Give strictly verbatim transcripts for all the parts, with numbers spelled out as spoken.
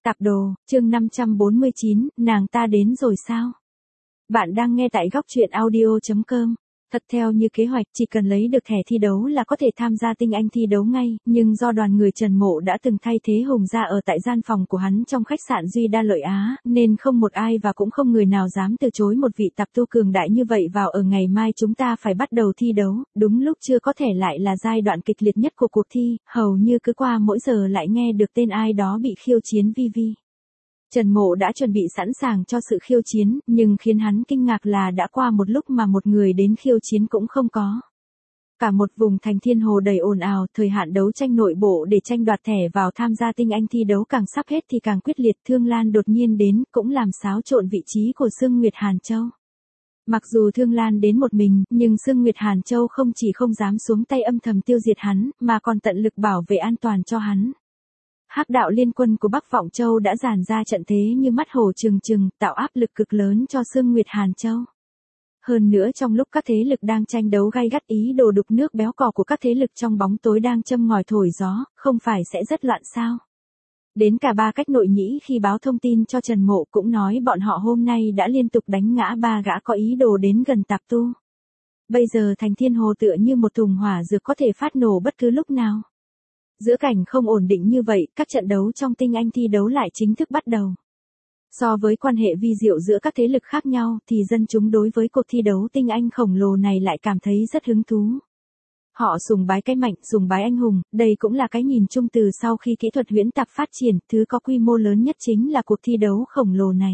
Tạp đồ, chương năm trăm bốn mươi chín, nàng ta đến rồi sao? Bạn đang nghe tại góc truyện audio chấm com. Thật theo như kế hoạch, chỉ cần lấy được thẻ thi đấu là có thể tham gia tinh anh thi đấu ngay, nhưng do đoàn người Trần Mộ đã từng thay thế Hùng ra ở tại gian phòng của hắn trong khách sạn Duy Đa Lợi Á, nên không một ai và cũng không người nào dám từ chối một vị tạp tu cường đại như vậy vào ở ngày mai chúng ta phải bắt đầu thi đấu, đúng lúc chưa có thể lại là giai đoạn kịch liệt nhất của cuộc thi, hầu như cứ qua mỗi giờ lại nghe được tên ai đó bị khiêu chiến vi vi. Trần Mộ đã chuẩn bị sẵn sàng cho sự khiêu chiến, nhưng khiến hắn kinh ngạc là đã qua một lúc mà một người đến khiêu chiến cũng không có. Cả một vùng thành Thiên Hồ đầy ồn ào, thời hạn đấu tranh nội bộ để tranh đoạt thẻ vào tham gia tinh anh thi đấu càng sắp hết thì càng quyết liệt. Thương Lan đột nhiên đến, cũng làm xáo trộn vị trí của Sương Nguyệt Hàn Châu. Mặc dù Thương Lan đến một mình, nhưng Sương Nguyệt Hàn Châu không chỉ không dám xuống tay âm thầm tiêu diệt hắn, mà còn tận lực bảo vệ an toàn cho hắn. Hắc đạo liên quân của Bắc Vọng Châu đã dàn ra trận thế như mắt hổ trừng trừng, tạo áp lực cực lớn cho Sương Nguyệt Hàn Châu. Hơn nữa trong lúc các thế lực đang tranh đấu gay gắt ý đồ đục nước béo cò của các thế lực trong bóng tối đang châm ngòi thổi gió, không phải sẽ rất loạn sao? Đến cả ba cách nội nhĩ khi báo thông tin cho Trần Mộ cũng nói bọn họ hôm nay đã liên tục đánh ngã ba gã có ý đồ đến gần tạp tu. Bây giờ thành Thiên Hồ tựa như một thùng hỏa dược có thể phát nổ bất cứ lúc nào. Giữa cảnh không ổn định như vậy, các trận đấu trong tinh anh thi đấu lại chính thức bắt đầu. So với quan hệ vi diệu giữa các thế lực khác nhau thì dân chúng đối với cuộc thi đấu tinh anh khổng lồ này lại cảm thấy rất hứng thú. Họ sùng bái cái mạnh, sùng bái anh hùng, đây cũng là cái nhìn chung từ sau khi kỹ thuật huyễn tạp phát triển, thứ có quy mô lớn nhất chính là cuộc thi đấu khổng lồ này.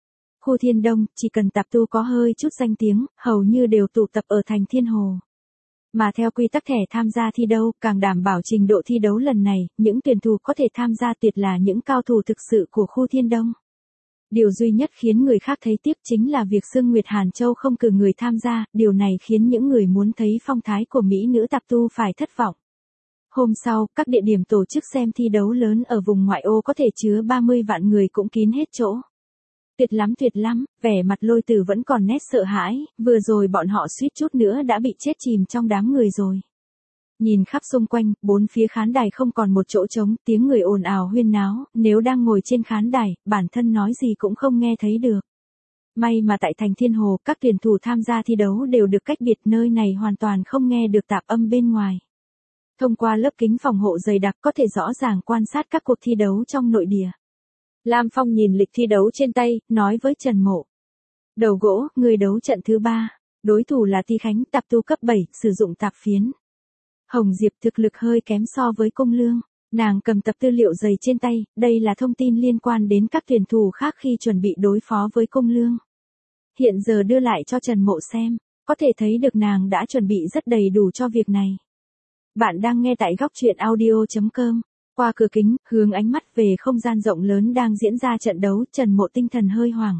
Khu Thiên Đông, chỉ cần tạp tu có hơi chút danh tiếng, hầu như đều tụ tập ở thành Thiên Hồ. Mà theo quy tắc thẻ tham gia thi đấu, càng đảm bảo trình độ thi đấu lần này, những tuyển thủ có thể tham gia tuyệt là những cao thủ thực sự của khu Thiên Đông. Điều duy nhất khiến người khác thấy tiếc chính là việc Sương Nguyệt Hàn Châu không cử người tham gia, điều này khiến những người muốn thấy phong thái của mỹ nữ tạp tu phải thất vọng. Hôm sau, các địa điểm tổ chức xem thi đấu lớn ở vùng ngoại ô có thể chứa ba mươi vạn người cũng kín hết chỗ. Tuyệt lắm tuyệt lắm, vẻ mặt Lôi Tử vẫn còn nét sợ hãi, vừa rồi bọn họ suýt chút nữa đã bị chết chìm trong đám người rồi. Nhìn khắp xung quanh, bốn phía khán đài không còn một chỗ trống, tiếng người ồn ào huyên náo, nếu đang ngồi trên khán đài, bản thân nói gì cũng không nghe thấy được. May mà tại thành Thiên Hồ, các tuyển thủ tham gia thi đấu đều được cách biệt, nơi này hoàn toàn không nghe được tạp âm bên ngoài. Thông qua lớp kính phòng hộ dày đặc có thể rõ ràng quan sát các cuộc thi đấu trong nội địa. Lam Phong nhìn lịch thi đấu trên tay, nói với Trần Mộ. Đầu gỗ, người đấu trận thứ ba. Đối thủ là Ti Khánh, tạp tu cấp bảy, sử dụng tạp phiến. Hồng Diệp thực lực hơi kém so với Cung Lương. Nàng cầm tập tư liệu dày trên tay, đây là thông tin liên quan đến các tuyển thủ khác khi chuẩn bị đối phó với Cung Lương. Hiện giờ đưa lại cho Trần Mộ xem, có thể thấy được nàng đã chuẩn bị rất đầy đủ cho việc này. Bạn đang nghe tại góc truyện audio chấm com. Qua cửa kính, hướng ánh mắt về không gian rộng lớn đang diễn ra trận đấu, Trần Mộ tinh thần hơi hoảng.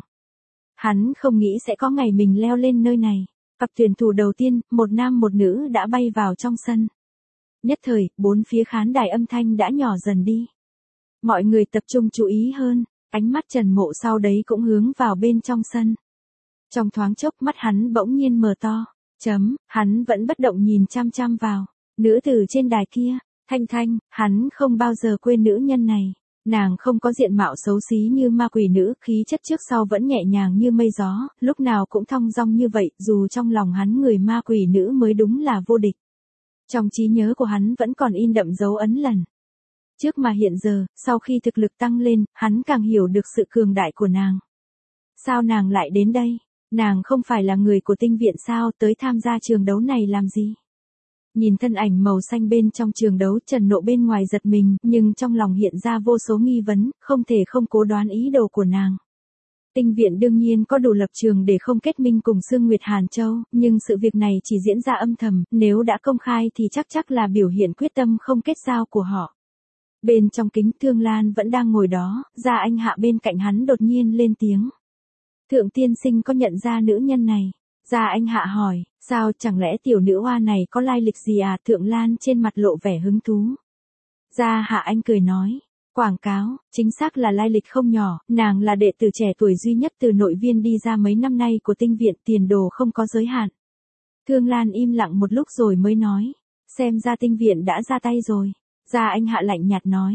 Hắn không nghĩ sẽ có ngày mình leo lên nơi này. Cặp tuyển thủ đầu tiên, một nam một nữ đã bay vào trong sân. Nhất thời, bốn phía khán đài âm thanh đã nhỏ dần đi. Mọi người tập trung chú ý hơn, ánh mắt Trần Mộ sau đấy cũng hướng vào bên trong sân. Trong thoáng chốc mắt hắn bỗng nhiên mở to, chấm, hắn vẫn bất động nhìn chăm chăm vào. Nữ tử trên đài kia. Thanh Thanh, hắn không bao giờ quên nữ nhân này. Nàng không có diện mạo xấu xí như ma quỷ nữ, khí chất trước sau vẫn nhẹ nhàng như mây gió, lúc nào cũng thong dong như vậy, dù trong lòng hắn người ma quỷ nữ mới đúng là vô địch. Trong trí nhớ của hắn vẫn còn in đậm dấu ấn lần trước mà hiện giờ, sau khi thực lực tăng lên, hắn càng hiểu được sự cường đại của nàng. Sao nàng lại đến đây? Nàng không phải là người của tinh viện sao, tới tham gia trường đấu này làm gì? Nhìn thân ảnh màu xanh bên trong trường đấu, Trần Nộ bên ngoài giật mình, nhưng trong lòng hiện ra vô số nghi vấn, không thể không cố đoán ý đồ của nàng. Tinh viện đương nhiên có đủ lập trường để không kết minh cùng Sương Nguyệt Hàn Châu, nhưng sự việc này chỉ diễn ra âm thầm, nếu đã công khai thì chắc chắc là biểu hiện quyết tâm không kết giao của họ. Bên trong kính, Thương Lan vẫn đang ngồi đó, Gia Anh Hạ bên cạnh hắn đột nhiên lên tiếng. Thượng tiên sinh có nhận ra nữ nhân này? Gia Anh Hạ hỏi, sao chẳng lẽ tiểu nữ hoa này có lai lịch gì à? Thượng Lan trên mặt lộ vẻ hứng thú. Gia Hạ Anh cười nói, quảng cáo, chính xác là lai lịch không nhỏ, nàng là đệ tử trẻ tuổi duy nhất từ nội viên đi ra mấy năm nay của tinh viện, tiền đồ không có giới hạn. Thương Lan im lặng một lúc rồi mới nói, xem ra tinh viện đã ra tay rồi. Gia Anh Hạ lạnh nhạt nói,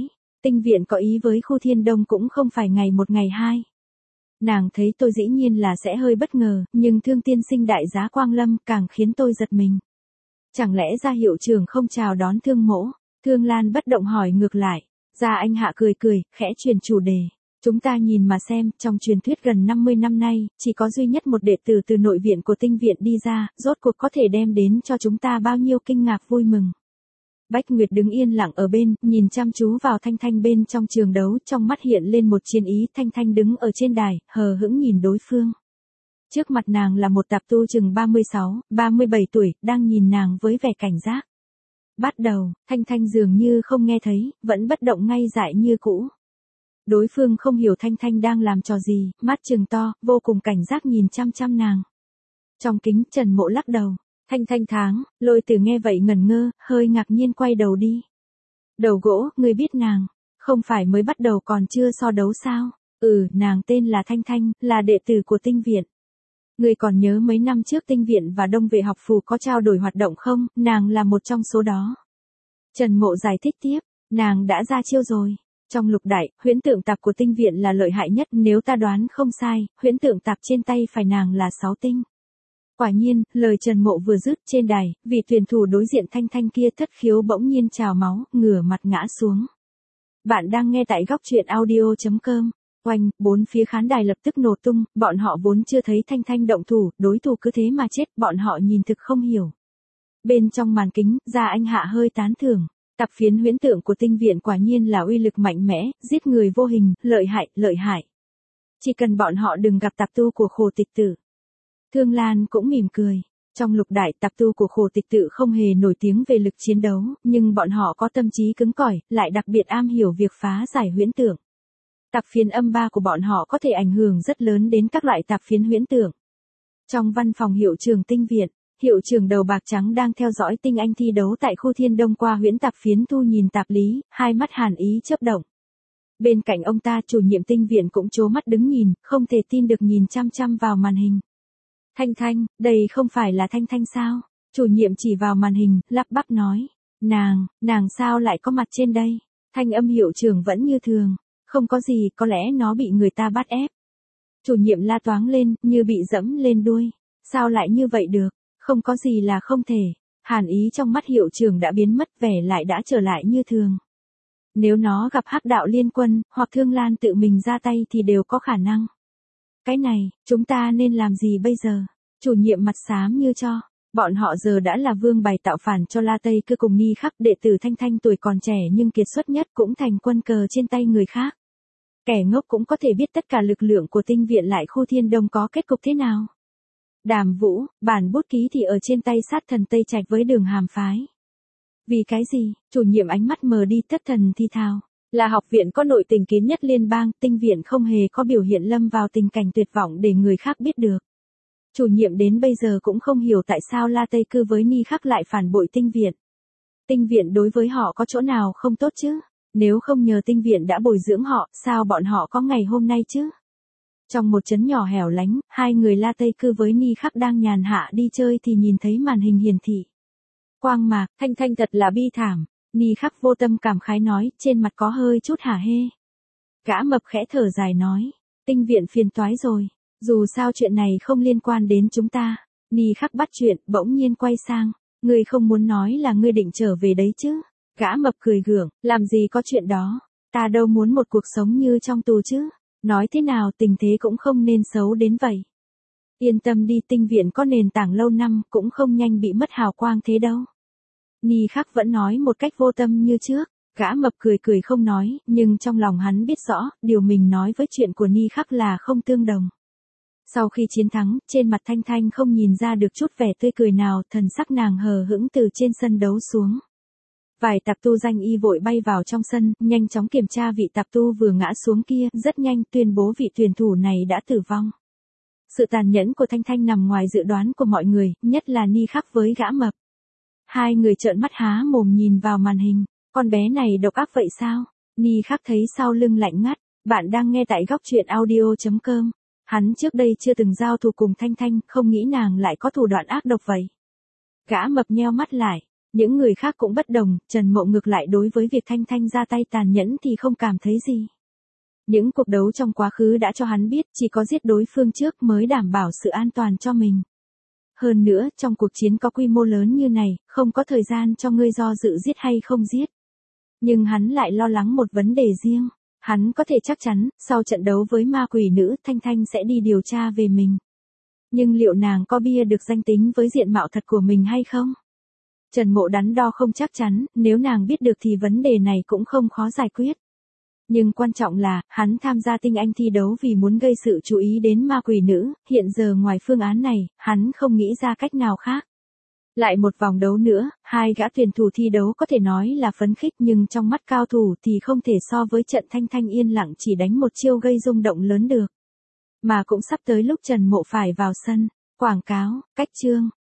Tinh viện có ý với khu Thiên Đông cũng không phải ngày một ngày hai. Nàng thấy tôi dĩ nhiên là sẽ hơi bất ngờ, nhưng Thương tiên sinh đại giá Quang Lâm càng khiến tôi giật mình. Chẳng lẽ Gia hiệu trưởng không chào đón Thương mỗ? Thương Lan bất động hỏi ngược lại. Gia Anh Hạ cười cười, khẽ chuyển chủ đề. Chúng ta nhìn mà xem, trong truyền thuyết gần năm mươi năm nay, chỉ có duy nhất một đệ tử từ nội viện của tinh viện đi ra, rốt cuộc có thể đem đến cho chúng ta bao nhiêu kinh ngạc vui mừng. Bách Nguyệt đứng yên lặng ở bên, nhìn chăm chú vào Thanh Thanh bên trong trường đấu, trong mắt hiện lên một chiến ý. Thanh Thanh đứng ở trên đài, hờ hững nhìn đối phương. Trước mặt nàng là một tạp tu chừng ba mươi sáu, ba mươi bảy tuổi, đang nhìn nàng với vẻ cảnh giác. Bắt đầu, Thanh Thanh dường như không nghe thấy, vẫn bất động ngay dại như cũ. Đối phương không hiểu Thanh Thanh đang làm trò gì, mắt trừng to, vô cùng cảnh giác nhìn chăm chăm nàng. Trong kính, Trần Mộ lắc đầu. Thanh Thanh tháng, Lôi Tử nghe vậy ngẩn ngơ, hơi ngạc nhiên quay đầu đi. Đầu gỗ, ngươi biết nàng, không phải mới bắt đầu còn chưa so đấu sao? Ừ, nàng tên là Thanh Thanh, là đệ tử của tinh viện. Ngươi còn nhớ mấy năm trước tinh viện và Đông Vệ học phù có trao đổi hoạt động không? Nàng là một trong số đó. Trần Mộ giải thích tiếp, nàng đã ra chiêu rồi. Trong lục đại, huyễn tượng tạp của tinh viện là lợi hại nhất, nếu ta đoán không sai, huyễn tượng tạp trên tay phải nàng là sáu tinh. Quả nhiên, lời Trần Mộ vừa dứt trên đài, vị tuyển thủ đối diện Thanh Thanh kia thất khiếu bỗng nhiên trào máu, ngửa mặt ngã xuống. Bạn đang nghe tại góc truyện audio chấm com. Oanh, bốn phía khán đài lập tức nổ tung, bọn họ vốn chưa thấy Thanh Thanh động thủ, đối thủ cứ thế mà chết, bọn họ nhìn thực không hiểu. Bên trong màn kính, Gia Anh Hạ hơi tán thưởng. Tạp phiến huyễn tượng của tinh viện quả nhiên là uy lực mạnh mẽ, giết người vô hình, lợi hại, lợi hại. Chỉ cần bọn họ đừng gặp tạp tu của Khổ Tịch Tử. Thương Lan cũng mỉm cười. Trong lục đại, tạp tu của Khổ Tịch Tự không hề nổi tiếng về lực chiến đấu, nhưng bọn họ có tâm trí cứng cỏi, lại đặc biệt am hiểu việc phá giải huyễn tượng. Tạp phiến âm ba của bọn họ có thể ảnh hưởng rất lớn đến các loại tạp phiến huyễn tượng. Trong văn phòng hiệu trưởng tinh viện, hiệu trưởng đầu bạc trắng đang theo dõi tinh anh thi đấu tại khu Thiên Đông qua huyễn tạp phiến thu nhìn tạp lý, hai mắt hàn ý chớp động. Bên cạnh ông ta chủ nhiệm tinh viện cũng trố mắt đứng nhìn, không thể tin được nhìn chăm chăm vào màn hình. Thanh Thanh, đây không phải là Thanh Thanh sao? Chủ nhiệm chỉ vào màn hình, lắp bắp nói. Nàng, nàng sao lại có mặt trên đây? Thanh âm hiệu trưởng vẫn như thường. Không có gì, có lẽ nó bị người ta bắt ép. Chủ nhiệm la toáng lên, như bị dẫm lên đuôi. Sao lại như vậy được? Không có gì là không thể. Hàn ý trong mắt hiệu trưởng đã biến mất, vẻ lại đã trở lại như thường. Nếu nó gặp Hắc Đạo Liên Quân, hoặc Thương Lan tự mình ra tay thì đều có khả năng. Cái này, chúng ta nên làm gì bây giờ? Chủ nhiệm mặt xám như cho. Bọn họ giờ đã là vương bày tạo phản cho La Tây Cư cùng Ni Khắc, đệ tử Thanh Thanh tuổi còn trẻ nhưng kiệt xuất nhất cũng thành quân cờ trên tay người khác. Kẻ ngốc cũng có thể biết tất cả lực lượng của tinh viện lại khu Thiên Đông có kết cục thế nào. Đàm Vũ, bản bút ký thì ở trên tay sát thần Tây Trạch với Đường Hàm phái. Vì cái gì? Chủ nhiệm ánh mắt mờ đi, thất thần thi thào. Là học viện có nội tình kín nhất liên bang, tinh viện không hề có biểu hiện lâm vào tình cảnh tuyệt vọng để người khác biết được. Chủ nhiệm đến bây giờ cũng không hiểu tại sao La Tây Cư với Ni Khắc lại phản bội tinh viện. Tinh viện đối với họ có chỗ nào không tốt chứ? Nếu không nhờ tinh viện đã bồi dưỡng họ, sao bọn họ có ngày hôm nay chứ? Trong một trấn nhỏ hẻo lánh, hai người La Tây Cư với Ni Khắc đang nhàn hạ đi chơi thì nhìn thấy màn hình hiển thị. Quang mạc, Thanh Thanh thật là bi thảm. Ni Khắc vô tâm cảm khái nói, trên mặt có hơi chút hả hê. Gã mập khẽ thở dài nói, tinh viện phiền toái rồi. Dù sao chuyện này không liên quan đến chúng ta. Ni Khắc bắt chuyện, bỗng nhiên quay sang. Ngươi không muốn nói là ngươi định trở về đấy chứ? Gã mập cười gượng, làm gì có chuyện đó. Ta đâu muốn một cuộc sống như trong tù chứ. Nói thế nào tình thế cũng không nên xấu đến vậy. Yên tâm đi, tinh viện có nền tảng lâu năm, cũng không nhanh bị mất hào quang thế đâu. Ni Khắc vẫn nói một cách vô tâm như trước. Gã mập cười cười không nói, nhưng trong lòng hắn biết rõ, điều mình nói với chuyện của Ni Khắc là không tương đồng. Sau khi chiến thắng, trên mặt Thanh Thanh không nhìn ra được chút vẻ tươi cười nào, thần sắc nàng hờ hững từ trên sân đấu xuống. Vài tạp tu danh y vội bay vào trong sân, nhanh chóng kiểm tra vị tạp tu vừa ngã xuống kia, rất nhanh tuyên bố vị tuyển thủ này đã tử vong. Sự tàn nhẫn của Thanh Thanh nằm ngoài dự đoán của mọi người, nhất là Ni Khắc với gã mập. Hai người trợn mắt há mồm nhìn vào màn hình, con bé này độc ác vậy sao? Ni Khắc thấy sau lưng lạnh ngắt, bạn đang nghe tại góc truyện audio chấm com. Hắn trước đây chưa từng giao thủ cùng Thanh Thanh, không nghĩ nàng lại có thủ đoạn ác độc vậy. Gã mập nheo mắt lại, Những người khác cũng bất đồng, Trần Mộ ngược lại đối với việc Thanh Thanh ra tay tàn nhẫn thì không cảm thấy gì. Những cuộc đấu trong quá khứ đã cho hắn biết chỉ có giết đối phương trước mới đảm bảo sự an toàn cho mình. Hơn nữa, trong cuộc chiến có quy mô lớn như này, không có thời gian cho ngươi do dự giết hay không giết. Nhưng hắn lại lo lắng một vấn đề riêng. Hắn có thể chắc chắn, sau trận đấu với ma quỷ nữ, Thanh Thanh sẽ đi điều tra về mình. Nhưng liệu nàng có bia được danh tính với diện mạo thật của mình hay không? Trần Mộ đắn đo không chắc chắn, nếu nàng biết được thì vấn đề này cũng không khó giải quyết. Nhưng quan trọng là, hắn tham gia tinh anh thi đấu vì muốn gây sự chú ý đến ma quỷ nữ, hiện giờ ngoài phương án này, hắn không nghĩ ra cách nào khác. Lại một vòng đấu nữa, hai gã tuyển thủ thi đấu có thể nói là phấn khích nhưng trong mắt cao thủ thì không thể so với trận Thanh Thanh yên lặng chỉ đánh một chiêu gây rung động lớn được. Mà cũng sắp tới lúc Trần Mộ phải vào sân. Quảng cáo, cách chương.